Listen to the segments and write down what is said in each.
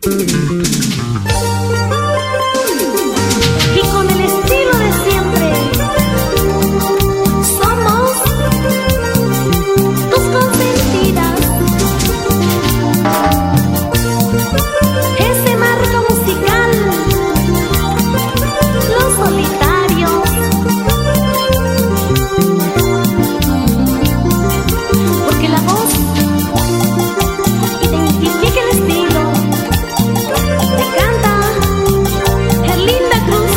Y con el estilo de siempre, somos tus consentidas. Ese marco musical, Los Solitarios. Porque la voz identifica el estilo. Te canta Herlinda Cruz.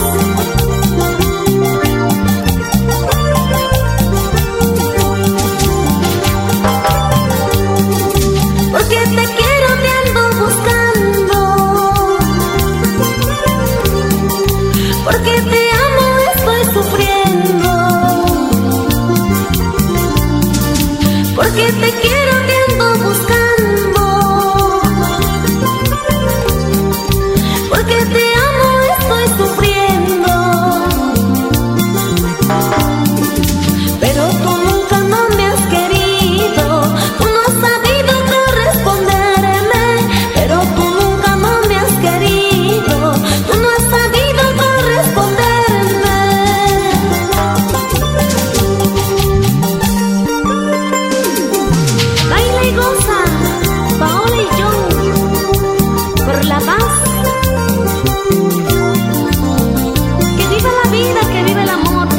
Porque te quiero, te ando buscando. Porque te amo, estoy sufriendo. Porque te quiero, te ando buscando. Porque te amo, estoy sufriendo. Pero tú nunca no me has querido. Tú no has sabido corresponderme. Pero tú nunca no me has querido. Tú no has sabido corresponderme. Baila y goza, Paola y John, por la paz. Que viva la vida, que viva el amor.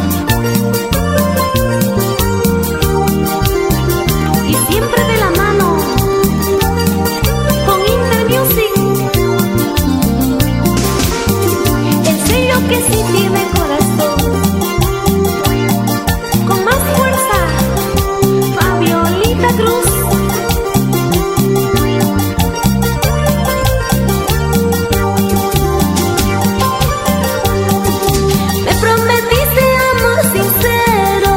Y siempre de la mano con Intermusic, el sello que sí tiene corazón. Con más fuerza, Fabiolita Cruz. Me prometiste amor sincero,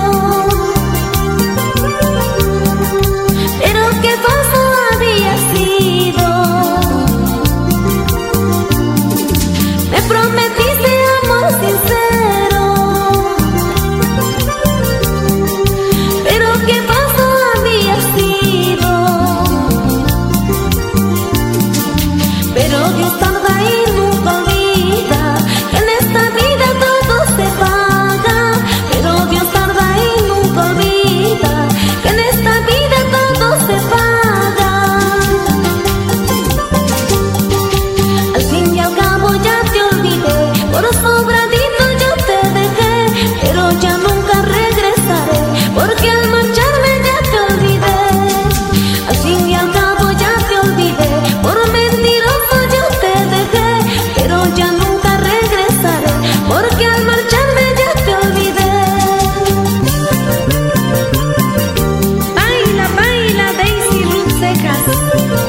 pero qué falso había sido. Me prometiste amor sincero, pero qué falso había sido. Pero Dios tarda y nunca olvida que en esta vida todo se paga. Pero Dios tarda y nunca olvida que en esta vida todo se paga. Al fin y al cabo ya te olvidé, por sobradito yo te dejé, pero ya nunca regresaré, porque al marcharme ya te olvidé. Al fin y al cabo ya te olvidé, por mentiroso yo te dejé, pero ya nunca regresaré, porque al marcharme ya te olvidé. Baila, baila, Daisy Ruth Cejas.